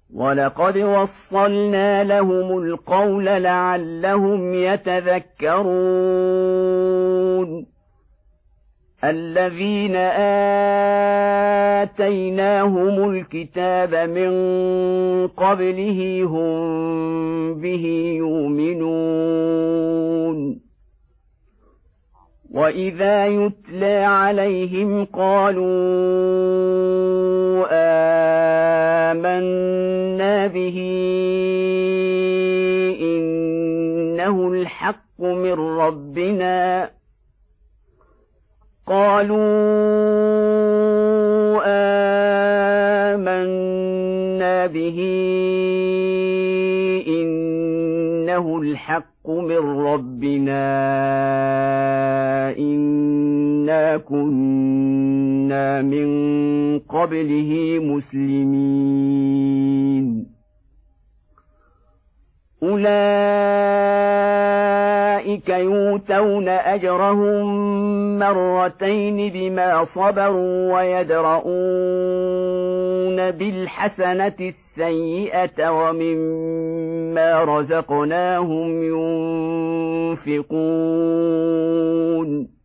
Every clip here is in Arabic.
وَلَقَدْ وَصَّلْنَا لَهُمُ الْقَوْلَ لَعَلَّهُمْ يَتَذَكَّرُونَ الَّذِينَ آتَيْنَاهُمُ الْكِتَابَ مِنْ قَبْلِهِ هُمْ بِهِ يُؤْمِنُونَ وَإِذَا يُتْلَى عَلَيْهِمْ قَالُوا آمَنَّا بِهِ إِنَّهُ الْحَقُّ مِنْ رَبِّنَا إِنَّا كُنَّا مِنْ قَبْلِهِ مُسْلِمِينَ أُولَئِكَ يُؤْتَوْنَ أَجْرَهُم مرتين بما صبروا ويدرؤون بالحسنة السيئة ومما رزقناهم ينفقون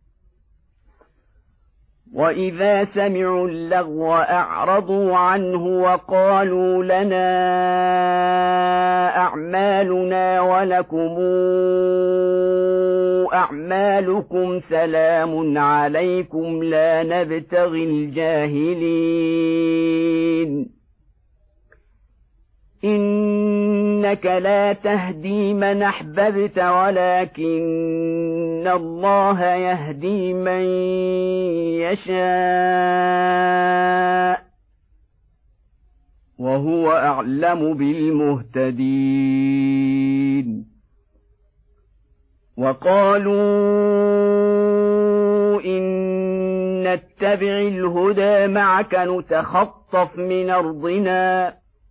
وإذا سمعوا اللغو أعرضوا عنه وقالوا لنا أعمالنا ولكم أعمالكم سلام عليكم لا نبتغي الجاهلين إنك لا تهدي من أحببت ولكن الله يهدي من يشاء وهو أعلم بالمهتدين وقالوا إن نتبع الهدى معك نتخطف من أرضنا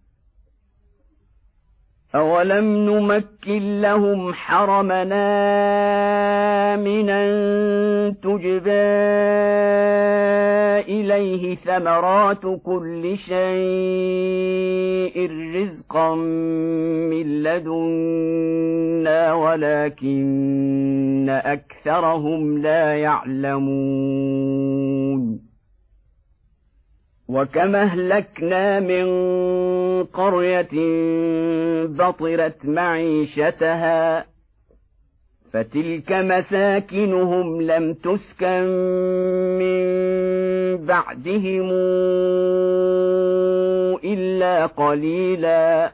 أولم نمكن لهم حرمنا آمنا تجبى إليه ثمرات كل شيء رزقا من لدنا ولكن أكثرهم لا يعلمون وكم أهلكنا من قرية بطرت معيشتها فتلك مساكنهم لم تسكن من بعدهم إلا قليلا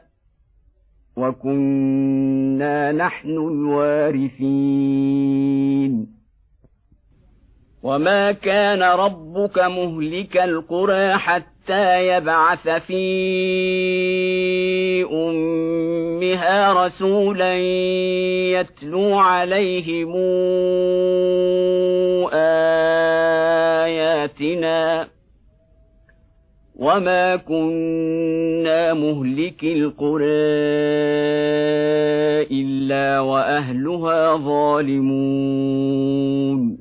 وكنا نحن الوارثين وما كان ربك مهلك القرى حتى يبعث في أمها رسولا يتلو عليهم آياتنا وما كنا مهلك القرى إلا وأهلها ظالمون